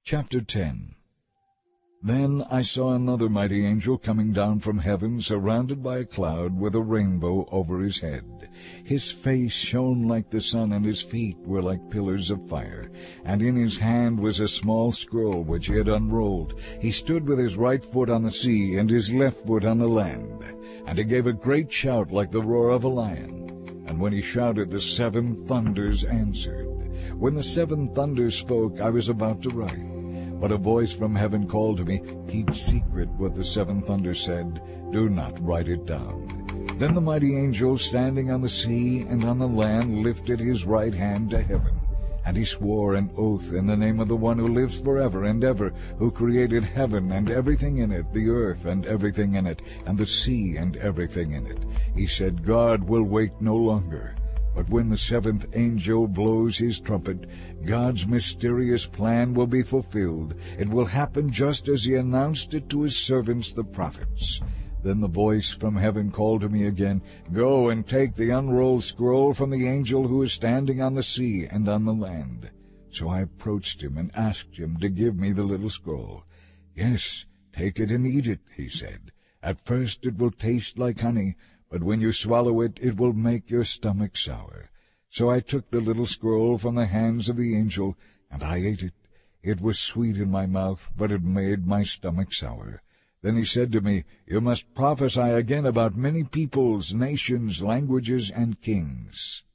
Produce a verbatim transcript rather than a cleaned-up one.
Chapter ten. Then I saw another mighty angel coming down from heaven, surrounded by a cloud with a rainbow over his head. His face shone like the sun, and his feet were like pillars of fire. And in his hand was a small scroll which he had unrolled. He stood with his right foot on the sea and his left foot on the land. And he gave a great shout like the roar of a lion. And when he shouted, the seven thunders answered. When the seven thunders spoke, I was about to write. But a voice from heaven called to me, "Keep secret what the seven thunders said. Do not write it down." Then the mighty angel standing on the sea and on the land lifted his right hand to heaven. And he swore an oath in the name of the one who lives forever and ever, who created heaven and everything in it, the earth and everything in it, and the sea and everything in it. He said, "God will wait no longer." But when the seventh angel blows his trumpet, God's mysterious plan will be fulfilled. It will happen just as he announced it to his servants the prophets. Then the voice from heaven called to me again, "Go and take the unrolled scroll from the angel who is standing on the sea and on the land." So I approached him and asked him to give me the little scroll. "Yes, take it and eat it," he said. "At first it will taste like honey, but when you swallow it, it will make your stomach sour." So I took the little scroll from the hands of the angel, and I ate it. It was sweet in my mouth, but it made my stomach sour. Then he said to me, "You must prophesy again about many peoples, nations, languages, and kings."